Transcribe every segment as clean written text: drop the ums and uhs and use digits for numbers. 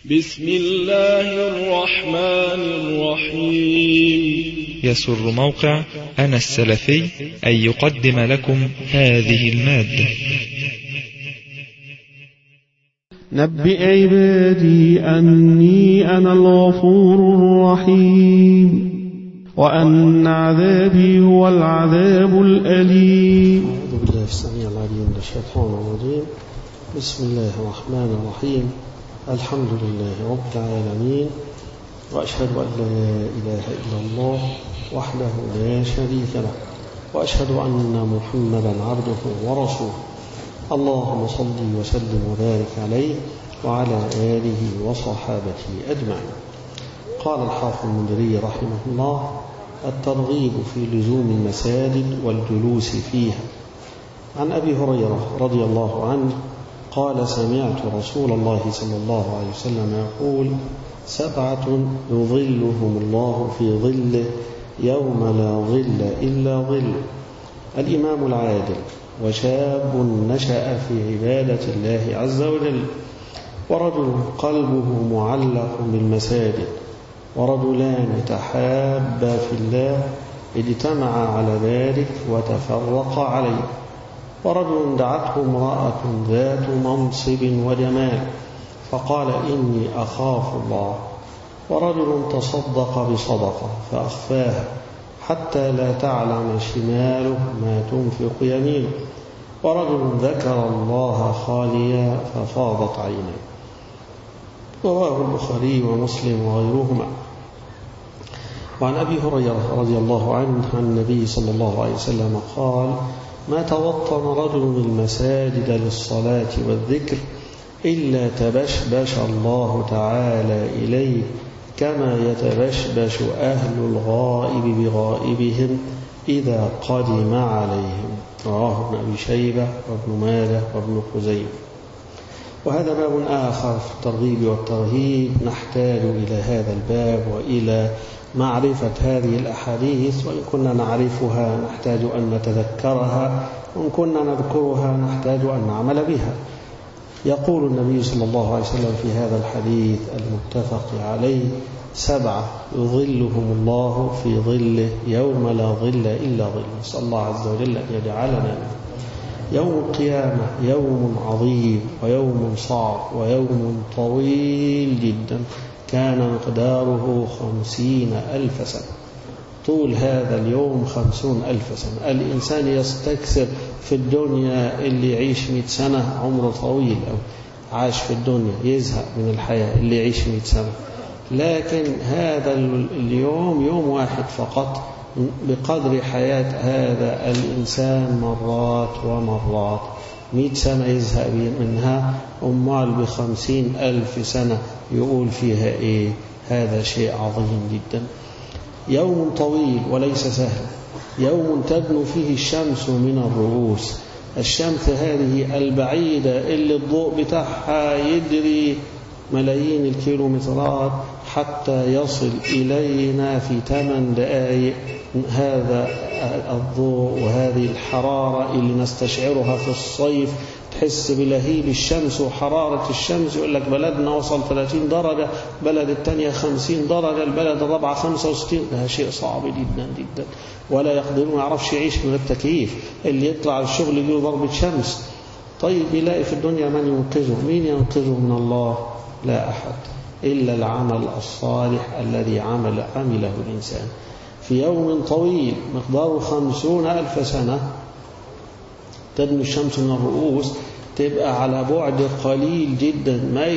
بسم الله الرحمن الرحيم. يسر موقع أنا السلفي أن يقدم لكم هذه المادة. نبئ عبادي أني أنا الغفور الرحيم وأن عذابي هو العذاب الأليم. أعوذ بالله السميع العليم من الشيطان الرجيم. بسم الله الرحمن الرحيم. الحمد لله رب العالمين، وأشهد أن لا إله إلا الله وحده لا شريك له، وأشهد أن محمدا عبده ورسوله. اللهم صل وسلم وبارك عليه وعلى آله وصحابته أجمعين. قال الحافظ المنذري رحمه الله: الترغيب في لزوم المساجد والجلوس فيها. عن أبي هريرة رضي الله عنه قال: سمعت رسول الله صلى الله عليه وسلم يقول: 7 يظلهم الله في ظله يوم لا ظل إلا ظل: الإمام العادل، وشاب نشأ في عبادة الله عز وجل، ورجل قلبه معلق بالمساجد، ورجلان تحابا في الله اجتمعا على ذلك وتفرقا عليه، ورجل دعته امرأة ذات منصب وجمال فقال: إني أخاف الله، ورجل تصدق بصدقة فأخفاها حتى لا تعلم شماله ما تنفق يمينه، ورجل ذكر الله خاليا ففاضت عيناه. رواه البخاري ومسلم وغيرهما. وعن أبي هريرة رضي الله عنه عن النبي صلى الله عليه وسلم قال: ما توطن رجل المساجد للصلاة والذكر إلا تبشبش الله تعالى إليه كما يتبشبش أهل الغائب بغائبهم إذا قدم عليهم. رواه ابن أبي شيبة وابن ماجه وابن خزيمة. وهذا باب آخر في الترغيب والترهيب، نحتاج إلى هذا الباب وإلى معرفة هذه الأحاديث، وإن كنا نعرفها نحتاج أن نتذكرها، وإن كنا نذكرها نحتاج أن نعمل بها. يقول النبي صلى الله عليه وسلم في هذا الحديث المتفق عليه: 7 يظلهم الله في ظله يوم لا ظل إلا ظل. نسأل الله عز وجل أن يجعلنا منه. يوم القيامة يوم عظيم ويوم صعب ويوم طويل جدا، كان مقداره 50,000 سنة. طول هذا اليوم 50,000 سنة. الإنسان يستكثر في الدنيا، اللي يعيش 100 سنة عمره طويل، أو عاش في الدنيا يزهق من الحياة اللي يعيش 100 سنة. لكن هذا اليوم يوم واحد فقط، بقدر حياة هذا الإنسان مرات ومرات. 100 سنة يزهق منها، أمال ب50,000 سنة يقول فيها إيه؟ هذا شيء عظيم جدا. يوم طويل وليس سهل، يوم تدنو فيه الشمس من الرؤوس. الشمس هذه البعيدة اللي الضوء بتاعها يجري ملايين الكيلومترات حتى يصل إلينا في 8 دقائق. هذا الضوء وهذه الحرارة اللي نستشعرها في الصيف، تحس بلهيب الشمس وحرارة الشمس، يقول لك بلدنا وصل 30 درجة، بلد الثانية 50 درجة، البلد الرابعة 65. ده شيء صعب جدا جدا، ولا يقدرون، ما يعرفش يعيش من التكييف. اللي يطلع الشغل يجيله ضربة شمس. طيب يلاقي في الدنيا من ينقذه؟ مين ينقذه من الله؟ لا أحد إلا العمل الصالح الذي عمله الإنسان. في يوم طويل مقداره 50,000 سنة تدنو الشمس من الرؤوس، تبقى على بعد قليل جدا، ما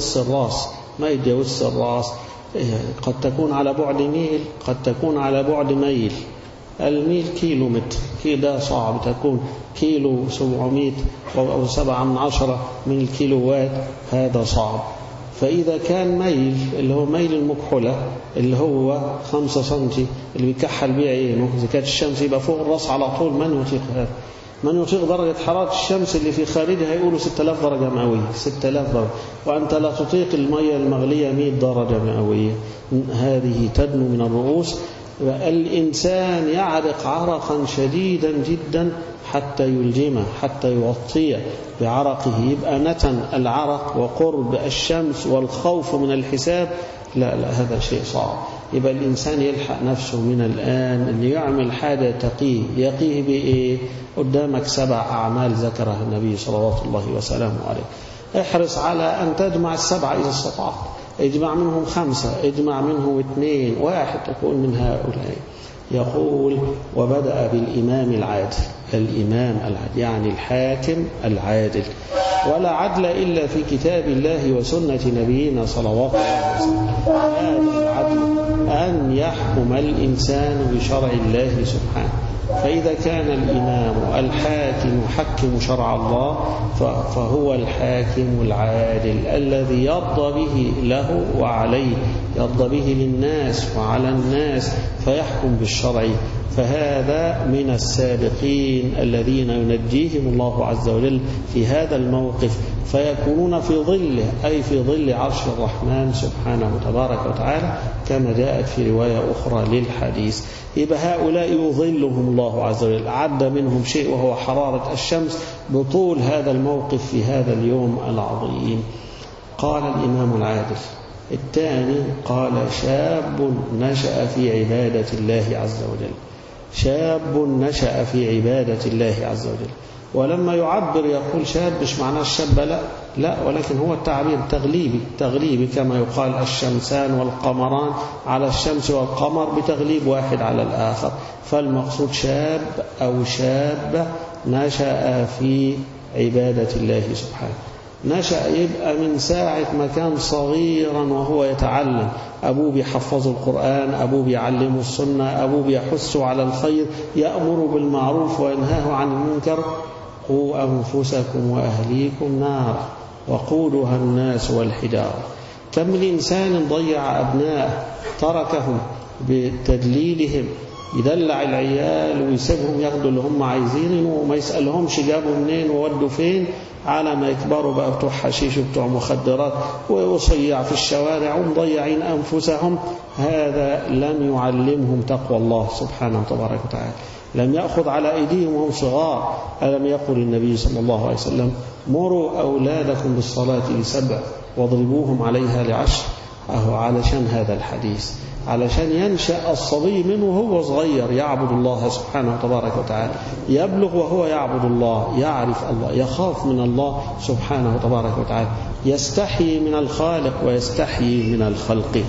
يتجاوز الراس. قد تكون على بعد ميل، قد تكون على بعد ميل. الميل كيلومتر، كده صعب. تكون كيلو 700 أو 7/10 من الكيلوات، هذا صعب. فإذا كان ميل، اللي هو ميل المكحلة، اللي هو 5 سنتي اللي بيكحل بيه عينه، إذا كانت الشمس يبقى فوق الرأس على طول، من يطيق هذا؟ من يطيق درجة حرارة الشمس اللي في خارجها؟ يقولوا 6000 درجة مئوية. 6000 درجة، وأنت لا تطيق المية المغلية 100 درجة مئوية. هذه تدنو من الرؤوس. الإنسان يعرق عرقا شديدا جدا حتى يلجمه حتى يغطيه بعرقه، يبقى نتن العرق وقرب الشمس والخوف من الحساب، لا هذا شيء صعب. يبقى الإنسان يلحق نفسه من الآن أن يعمل حاجة تقيه. يقيه بإيه؟ قدامك 7 أعمال ذكرها النبي صلوات الله وسلامه عليه. احرص على أن تجمع 7 إذا استطعت، اجمع منهم 5، اجمع منهم 2، 1 تكون من هؤلاء. يقول وبدأ بالإمام العادل. الإمام العادل يعني الحاكم العادل، ولا عدل إلا في كتاب الله وسنة نبينا صلوات الله عليه وسلم. هذا العدل أن يحكم الإنسان بشرع الله سبحانه. فإذا كان الإمام الحاكم يحكم شرع الله فهو الحاكم العادل الذي يرضى به له وعليه، يرضى به للناس وعلى الناس، فيحكم بالشرع. فهذا من السابقين الذين ينجيهم الله عز وجل في هذا الموقف، فيكونون في ظله، أي في ظل عرش الرحمن سبحانه تبارك وتعالى، كما جاءت في رواية أخرى للحديث. يبقى هؤلاء يظلهم الله عز وجل. عد منهم شيء وهو حرارة الشمس بطول هذا الموقف في هذا اليوم العظيم. قال الإمام العادل. الثاني قال شاب نشأ في عبادة الله عز وجل. شاب نشأ في عبادة الله عز وجل. ولما يعبر يقول شاب مش معناه الشاب، لا، ولكن هو التعبير تغليبي كما يقال الشمسان والقمران على الشمس والقمر بتغليب واحد على الآخر. فالمقصود شاب أو شابة نشأ في عبادة الله سبحانه. نشأ يبقى من ساعة ما كان صغيرا وهو يتعلم، أبوه بيحفظه القرآن، أبوه بيعلمه السنة، أبوه بيحثه على الخير، يأمر بالمعروف وينهاه عن المنكر. قوا أنفسكم وأهليكم نارا وقودها الناس والحجارة. كم من إنسان ضيع أبناءه، تركهم بتدليلهم، يدلع العيال ويسيبهم ياخدوا اللي هم عايزينه وما يسألهمش جابوا منين وودوا فين، على ما يكبروا بقى بتوع حشيش وبتوع مخدرات ويصيع في الشوارع ومضيعين أنفسهم. هذا لم يعلمهم تقوى الله سبحانه وتبارك وتعالى، لم يأخذ على أيديهم وهم صغار. ألم يقل النبي صلى الله عليه وسلم مروا أولادكم بالصلاة ل7 واضربوهم عليها ل10؟ أهو علشان هذا الحديث، علشان ينشأ الصبي منه وهو صغير يعبد الله سبحانه وتبارك وتعالى، يبلغ وهو يعبد الله، يعرف الله، يخاف من الله سبحانه وتبارك وتعالى، يستحيي من الخالق ويستحيي من الخلق.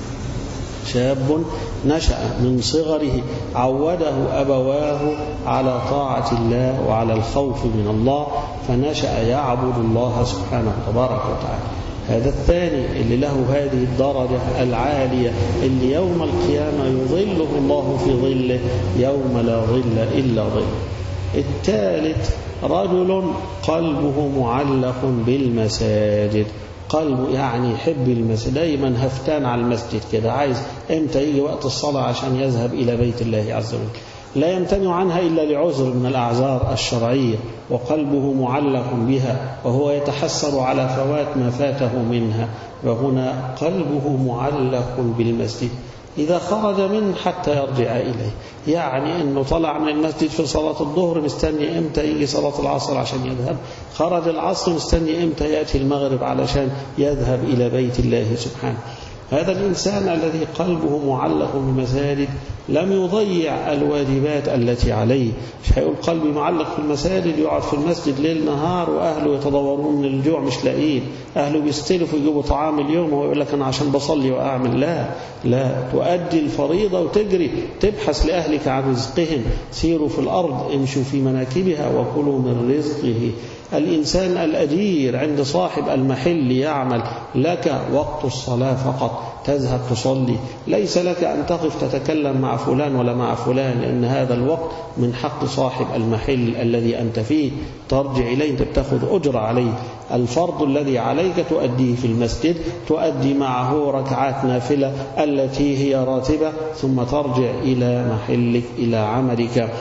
شاب نشأ من صغره عوده أبواه على طاعة الله وعلى الخوف من الله، فنشأ يعبد الله سبحانه وتبارك وتعالى. هذا الثاني اللي له هذه الدرجة العالية اللي يوم القيامة يظله الله في ظله يوم لا ظل إلا ظله. الثالث رجل قلبه معلق بالمساجد. قلبه يعني يحب المسجد، دايما هفتان على المسجد كده، عايز امتى يجي وقت الصلاة عشان يذهب إلى بيت الله عز وجل، لا يمتنع عنها إلا لعذر من الأعذار الشرعية، وقلبه معلق بها وهو يتحسر على فوات ما فاته منها. وهنا قلبه معلق بالمسجد، إذا خرج منه حتى يرجع إليه، يعني أنه طلع من المسجد في صلاة الظهر مستني إمتى يجي صلاة العصر عشان يذهب، خرج العصر مستني إمتى يأتي المغرب علشان يذهب إلى بيت الله سبحانه. هذا الإنسان الذي قلبه معلق بالمساجد لم يضيع الواجبات التي عليه. مش هيقول قلبي معلق في المساجد يقعد في المسجد ليل نهار وأهله يتضورون من الجوع مش لاقين، أهله بيستلفوا يجيبوا طعام اليوم وهو يقول لك أنا عشان بصلي وأعمل. لا تؤدي الفريضة وتجري تبحث لأهلك عن رزقهم. سيروا في الأرض امشوا في مناكبها وكلوا من رزقه. الإنسان الأجير عند صاحب المحل يعمل لك وقت الصلاة فقط، تذهب تصلي، ليس لك أن تقف تتكلم مع فلان ولا مع فلان، لأن هذا الوقت من حق صاحب المحل الذي أنت فيه، ترجع إليه تأخذ أجر عليه. الفرض الذي عليك تؤديه في المسجد، تؤدي معه ركعات نافلة التي هي راتبة، ثم ترجع إلى محلك إلى عملك.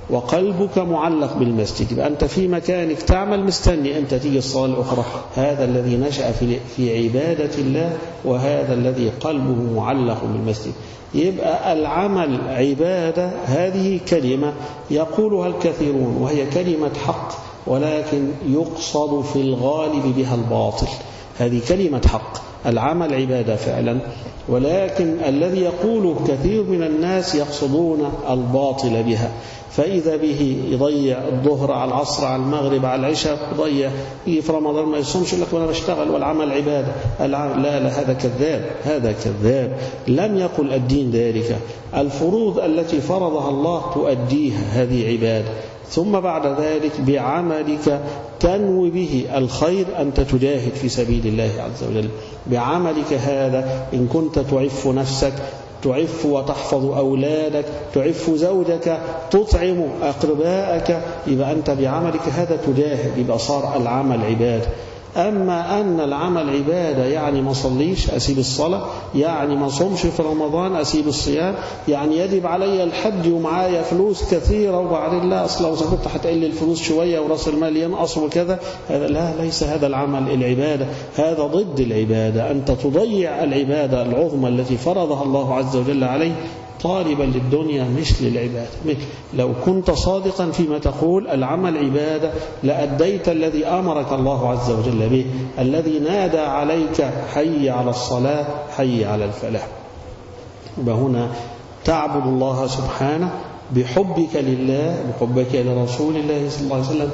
وقلبك معلق بالمسجد، يبقى أنت في مكانك تعمل مستني أنت تيجي الصلاة الأخرى. هذا الذي نشأ في عبادة الله، وهذا الذي قلبه معلق بالمسجد. يبقى العمل عبادة، هذه كلمة يقولها الكثيرون وهي كلمة حق، ولكن يقصد في الغالب بها الباطل. هذه كلمة حق، العمل عبادة فعلا، ولكن الذي يقوله كثير من الناس يقصدون الباطل بها. فإذا به يضيع الظهر على العصر على المغرب على العشاء، يضيع يجي في رمضان ما يصومش، يقول لك وأنا بشتغل والعمل عبادة. لا، هذا كذاب، هذا كذاب. لم يقل الدين ذلك. الفروض التي فرضها الله تؤديها، هذه عبادة. ثم بعد ذلك بعملك تنوي به الخير، أنت تجاهد في سبيل الله عز وجل بعملك هذا. إن كنت تعف نفسك، تعف وتحفظ أولادك، تعف زوجك، تطعم أقربائك، يبقى أنت بعملك هذا تجاهد، يبقى صار العمل عبادة. أما أن العمل عبادة يعني ما صليش أسيب الصلاة، يعني ما صومش في رمضان أسيب الصيام، يعني يجب علي الحج ومعايا فلوس كثيرة وبعدين لا أصلا وإذا كنت هتقل الفلوس شوية ورأس المال ينقص وكذا، هذا لا، ليس هذا العمل العبادة، هذا ضد العبادة. أنت تضيع العبادة العظمى التي فرضها الله عز وجل عليه طالبا للدنيا مش للعبادة. لو كنت صادقا فيما تقول العمل عبادة لأديت الذي أمرك الله عز وجل به، الذي نادى عليك حي على الصلاة حي على الفلاح. وهنا تعبد الله سبحانه بحبك لله، بحبك لرسول الله صلى الله عليه وسلم،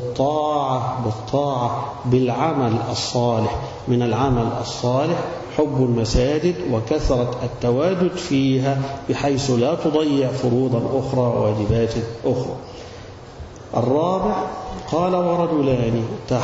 بالطاعة بالعمل الصالح. من العمل الصالح حب المساجد وكثرة التواجد فيها بحيث لا تضيع فروضا أخرى وواجبات أخرى. الرابع قال ورجلان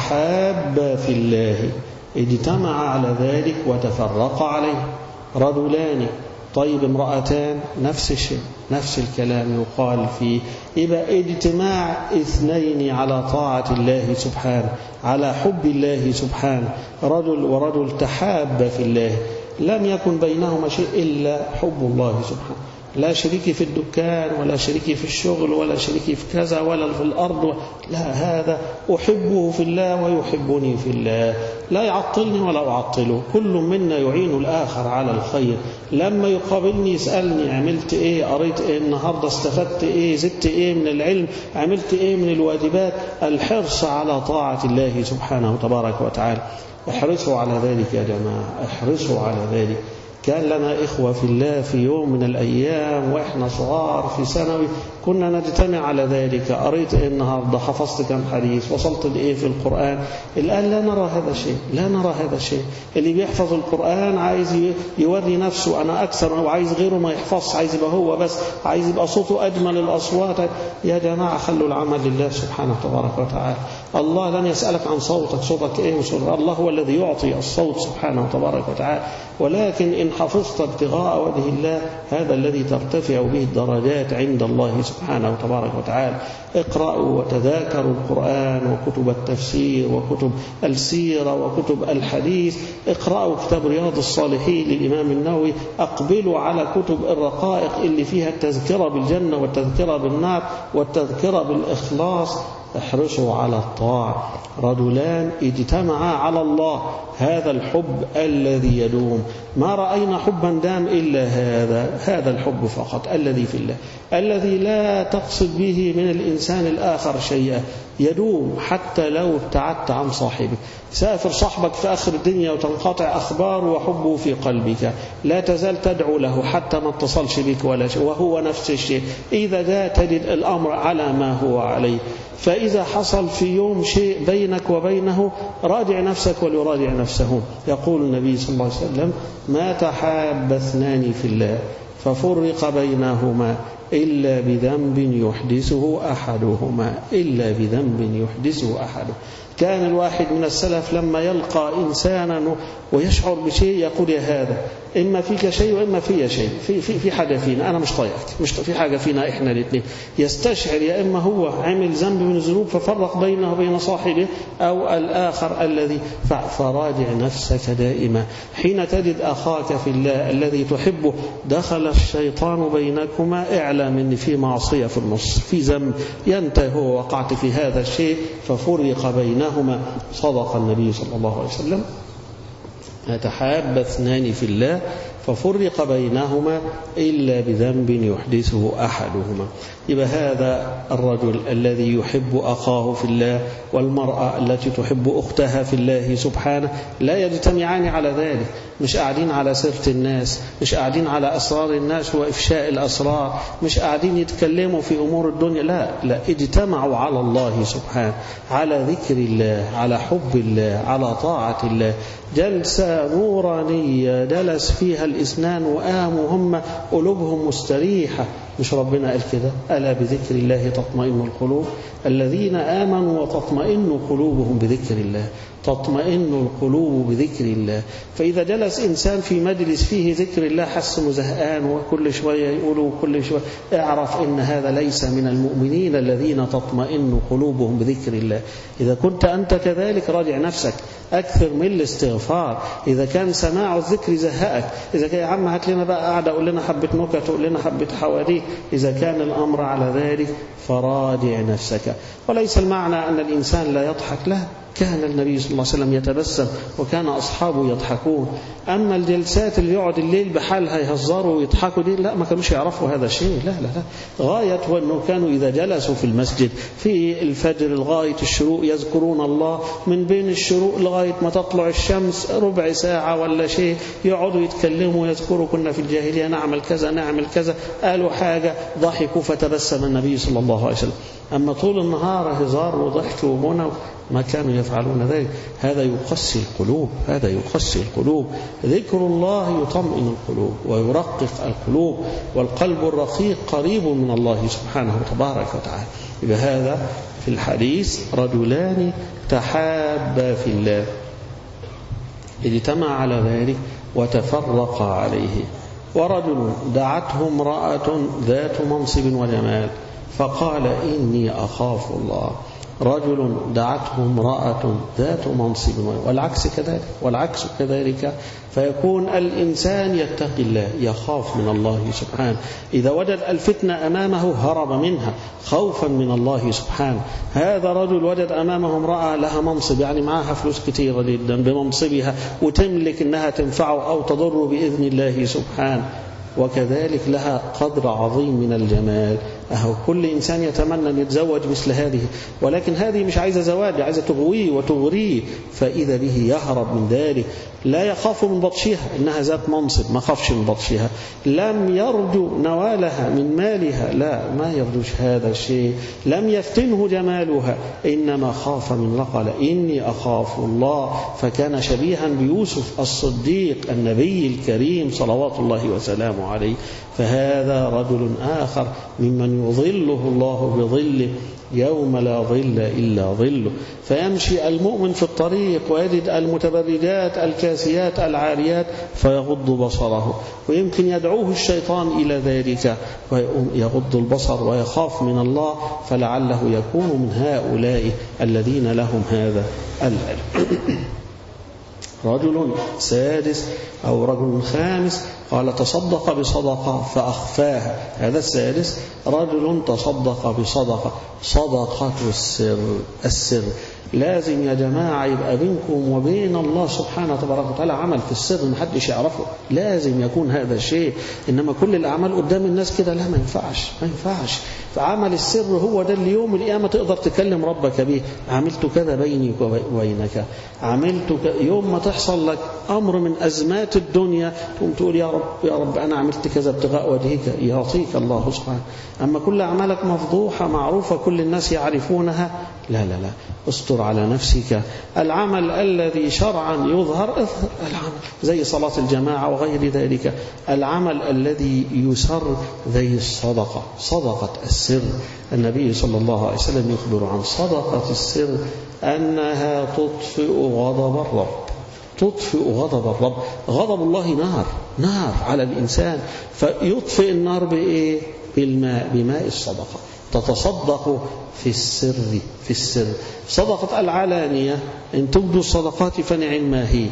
تحابا في الله اجتمعا على ذلك وتفرقا عليه. رجلان، طيب امرأتان، نفس الشيء، نفس الكلام يقال فيه. يبقى اجتماع اثنين على طاعة الله سبحانه، على حب الله سبحانه. رجل ورجل تحاب في الله، لم يكن بينهما شيء إلا حب الله سبحانه. لا شريكي في الدكان ولا شريكي في الشغل ولا شريكي في كذا ولا في الأرض، لا، هذا أحبه في الله ويحبني في الله، لا يعطلني ولا أعطله. كل منا يعين الآخر على الخير. لما يقابلني يسألني عملت إيه، قريت إيه النهاردة، استفدت إيه، زدت إيه من العلم، عملت إيه من الواجبات. الحرص على طاعة الله سبحانه تبارك وتعالى. احرصوا على ذلك يا جماعة، احرصوا على ذلك. كان لنا إخوة في الله في يوم من الأيام وإحنا صغار في ثانوي كنا نجتمع على ذلك. قريت إيه النهاردة، حفظت كم حديث، وصلت لإيه في القرآن. الآن لا نرى هذا شيء، لا نرى هذا شيء. اللي بيحفظ القرآن عايز يوري نفسه أنا أكثر، وعايز غيره ما يحفظ، عايز يبقى هو بس، عايز يبقى صوته أجمل الأصوات. يا جماعة خلوا العمل لله سبحانه تبارك وتعالى. الله لن يسألك عن صوتك، صوتك إيه وصوتك، الله هو الذي يعطي الصوت سبحانه تبارك وتعالى. ولكن إن حفظت ابتغاء وجه الله هذا الذي ترتفع به الدرجات عند الله سبحانه تبارك وتعالى. اقرأوا وتذاكروا القرآن وكتب التفسير وكتب السيرة وكتب الحديث. اقرأوا كتاب رياض الصالحين للإمام النووي. اقبلوا على كتب الرقائق اللي فيها التذكرة بالجنة والتذكرة بالنار والتذكرة بالإخلاص. احرصوا على الطاعة. رجلان اجتمعا على الله، هذا الحب الذي يدوم. ما رأينا حبا دام إلا هذا الحب فقط الذي في الله، الذي لا تقصد به من الإنسان الآخر شيئا، يدوم حتى لو ابتعدت عن صاحبك. سافر صاحبك في آخر الدنيا وتنقطع أخباره وحبه في قلبك، لا تزال تدعو له حتى ما اتصلش بك ولا شيء، وهو نفس الشيء. إذا جاء تجد الأمر على ما هو عليه. فإذا حصل في يوم شيء بينك وبينه راجع نفسك وليراجع نفسه. يقول النبي صلى الله عليه وسلم ما تحاب اثنان في الله ففرق بينهما إلا بذنب يحدثه أحدهما، إلا بذنب يحدثه أحده. كان الواحد من السلف لما يلقى إنسانا ويشعر بشيء يقول يا هذا إما فيك شيء وإما في شيء، في حاجة فينا، أنا مش طايقك، مش في حاجة فينا إحنا الاثنين. يستشعر يا إما هو عمل ذنب من الذنوب ففرق بينه وبين صاحبه، أو الآخر الذي فراجع نفسك دائما. حين تجد أخاك في الله الذي تحبه دخل الشيطان بينكما اعلم يعلم أن في معصية في النص، في ذنب ينتهي هو وقعت في هذا الشيء، ففرق بينهما. صدق النبي صلى الله عليه وسلم: يتحاب اثنان في الله ففرق بينهما إلا بذنب يحدثه أحدهما. يبقى هذا الرجل الذي يحب أخاه في الله والمرأة التي تحب أختها في الله سبحانه لا يجتمعان على ذلك. مش قاعدين على سيرة الناس، مش قاعدين على أسرار الناس وإفشاء الأسرار، مش قاعدين يتكلموا في أمور الدنيا، لا، اجتمعوا على الله سبحانه، على ذكر الله، على حب الله، على طاعة الله. جلسة نورانية جلس فيها الإثنان وقاموا هم قلوبهم مستريحة. مش ربنا قال كده: ألا بذكر الله تطمئن القلوب، الذين آمنوا وتطمئن قلوبهم بذكر الله، تطمئن القلوب بذكر الله. فإذا جلس إنسان في مجلس فيه ذكر الله حس إنه زهقان وكل شوية يقولوا كل شوية، اعرف إن هذا ليس من المؤمنين الذين تطمئن قلوبهم بذكر الله. إذا كنت أنت كذلك راجع نفسك، أكثر من الاستغفار. إذا كان سماع الذكر زهقك، إذا كان يا عم هات لنا بقى قاعدة قول لنا حبة نكت وقول لنا حبة حواديت، إذا كان الأمر على ذلك فراجع نفسك. وليس المعنى أن الإنسان لا يضحك، لا، كان النبي صلى الله عليه وسلم يتبسم وكان أصحابه يضحكون. أما الجلسات اللي يقعد الليل بحالها يهزروا ويضحكوا دي لا، ما كانوش يعرفوا هذا الشيء، لا لا لا. غاية وأنه كانوا إذا جلسوا في المسجد في الفجر لغاية الشروق يذكرون الله، من بين الشروق لغاية ما تطلع الشمس ربع ساعة ولا شيء يقعدوا يتكلموا يذكروا كنا في الجاهلية نعمل كذا نعمل كذا، قالوا حاجة ضحكوا فتبسم النبي صلى الله عليه وسلم. أما طول النهار هزار وضحك وغنى ما كانوا يفعلون ذلك. هذا يقسي القلوب، هذا يقسي القلوب. ذكر الله يطمئن القلوب ويرقق القلوب، والقلب الرقيق قريب من الله سبحانه وتبارك وتعالى. يبقى هذا في الحديث: رجلان تحابا في الله اجتمع على ذلك وتفرقا عليه. ورجل دعته امرأة ذات منصب وجمال فقال: إني أخاف الله. رجل دعته امرأة ذات منصب، والعكس كذلك. فيكون الإنسان يتقي الله، يخاف من الله سبحانه. إذا وجد الفتنة أمامه هرب منها خوفا من الله سبحانه. هذا رجل وجد أمامه امرأة لها منصب، يعني معها فلوس كتيرة جدا بمنصبها وتملك أنها تنفعه أو تضر بإذن الله سبحانه، وكذلك لها قدر عظيم من الجمال. كل إنسان يتمنى أن يتزوج مثل هذه، ولكن هذه مش عايزة زواج، عايزة تغويه وتغريه. فإذا به يهرب من ذلك، لا يخاف من بطشها، إنها ذات منصب ما خافش من بطشها. لم يرجو نوالها من مالها، لا، ما يرجوش هذا الشيء. لم يفتنه جمالها، إنما خاف من لقل: إني أخاف الله. فكان شبيها بيوسف الصديق النبي الكريم صلوات الله وسلامه عليه. فهذا رجل آخر ممن يظله الله بظله يوم لا ظل إلا ظله. فيمشي المؤمن في الطريق ويجد المتبرجات الكاسيات العاريات فيغض بصره، ويمكن يدعوه الشيطان إلى ذلك ويغض البصر ويخاف من الله، فلعله يكون من هؤلاء الذين لهم هذا العلم. رجل سادس أو رجل خامس قال: تصدق بصدقة فأخفاها. هذا السادس: رجل تصدق بصدقة، صدقة السر. لازم يا جماعة يبقى بينكم وبين الله سبحانه وتبارك وتعالى عمل في السر محدش يعرفه، لازم يكون هذا الشيء. إنما كل الأعمال قدام الناس كده لا، ما ينفعش. فعمل السر هو ده اللي يوم القيامة تقدر تكلم ربك به: عملت كذا بيني وبينك، عملت يوم ما تحصل لك أمر من أزمات الدنيا تقوم تقول: يا رب أنا عملت كذا ابتغاء وجهك، يعطيك الله سبحانه. أما كل أعمالك مفضوحة معروفة كل الناس يعرفونها، لا لا لا، استر على نفسك. العمل الذي شرعا يظهر العمل زي صلاة الجماعة وغير ذلك. العمل الذي يسر زي الصدقة، صدقة السر. النبي صلى الله عليه وسلم يخبر عن صدقة السر أنها تطفئ غضب الرب، تطفئ غضب الرب. غضب الله نار على الإنسان، فيطفئ النار بإيه؟ بماء الصدقة. تتصدق في السر. صدقة العلانية إن تبدوا الصدقات فنعم ما هي،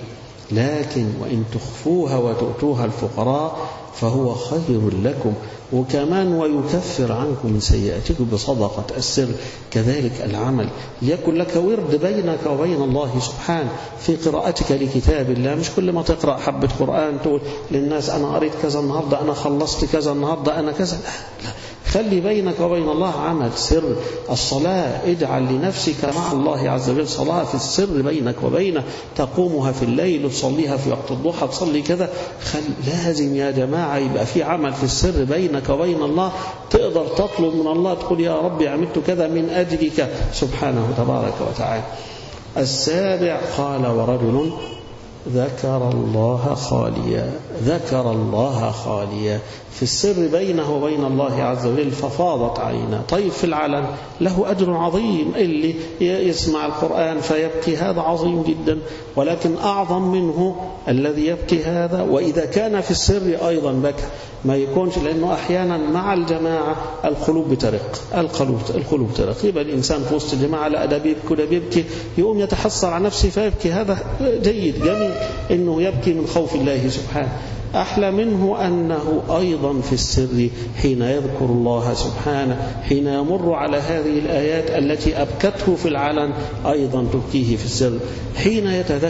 لكن وإن تخفوها وتؤتوها الفقراء فهو خير لكم، وكمان ويكفر عنكم من سيئاتكم بصدقة السر. كذلك العمل ليكن لك ورد بينك وبين الله سبحانه في قراءتك لكتاب الله. مش كل ما تقرأ حبة قرآن تقول للناس أنا قريت كذا النهاردة، أنا خلصت كذا النهاردة، أنا كذا. لا، خلي بينك وبين الله عمل سر. الصلاة اجعل لنفسك مع الله عز وجل صلاة في السر بينك وبينه، تقومها في الليل وتصليها في وقت الضحى، تصلي كذا. لازم يا جماعة يبقى في عمل في السر بينك وبين الله، تقدر تطلب من الله تقول يا ربي عملت كذا من أجلك سبحانه تبارك وتعالى. السابع قال ورجل ذكر الله خاليا، ذكر الله خاليا في السر بينه وبين الله عز وجل ففاضت عيناه. طيب في العلن له أجر عظيم، اللي يسمع القرآن فيبكي هذا عظيم جدا، ولكن أعظم منه الذي يبكي هذا وإذا كان في السر أيضا بكى، ما يكونش، لأنه أحيانا مع الجماعة القلوب بترق، القلوب ترق، يبقى الإنسان في وسط الجماعة لا ده بيبكي ولا بيبكي، يقوم يتحسر على نفسه فيبكي. هذا جيد جميل إنه يبكي من خوف الله سبحانه. أحلى منه أنه أيضا في السر حين يذكر الله سبحانه، حين يمر على هذه الآيات التي أبكته في العلن أيضا تبكيه في السر، حين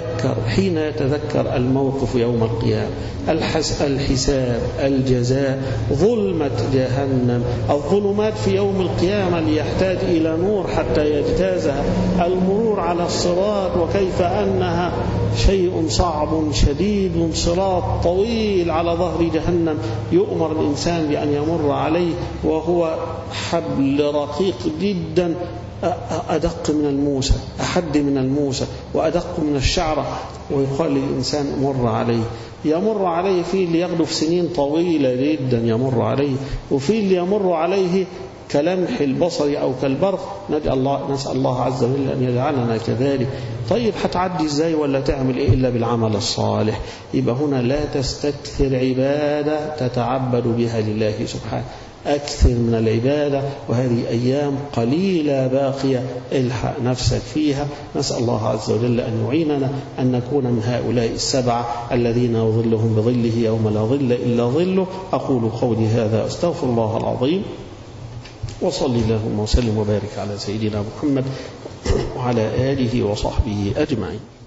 يتذكر الموقف يوم القيامة، الحساب، الجزاء، ظلمة جهنم، الظلمات في يوم القيامة ليحتاج إلى نور حتى يجتازها، المرور على الصراط وكيف أنها شيء صعب شديد، صراط طويل على ظهر جهنم، يؤمر الإنسان بأن يمر عليه وهو حبل رقيق جدا، أدق من الموسى، أحد من الموسى وأدق من الشعرة، ويقال للإنسان يمر عليه فيه اللي يغدو في سنين طويلة جدا يمر عليه، وفيه اللي يمر عليه كلمح البصر أو كالبرق. نسأل الله عز وجل أن يجعلنا كذلك. طيب هتعدي إزاي ولا تعمل إيه إلا بالعمل الصالح؟ يبقى هنا لا تستكثر عبادة تتعبد بها لله سبحانه، أكثر من العبادة، وهذه أيام قليلة باقية، الحق نفسك فيها. نسأل الله عز وجل أن يعيننا أن نكون من هؤلاء السبعة الذين يظلهم بظله يوم لا ظل إلا ظله. أقول قولي هذا أستغفر الله العظيم، وصلي اللهم وسلم وبارك على سيدنا محمد وعلى آله وصحبه أجمعين.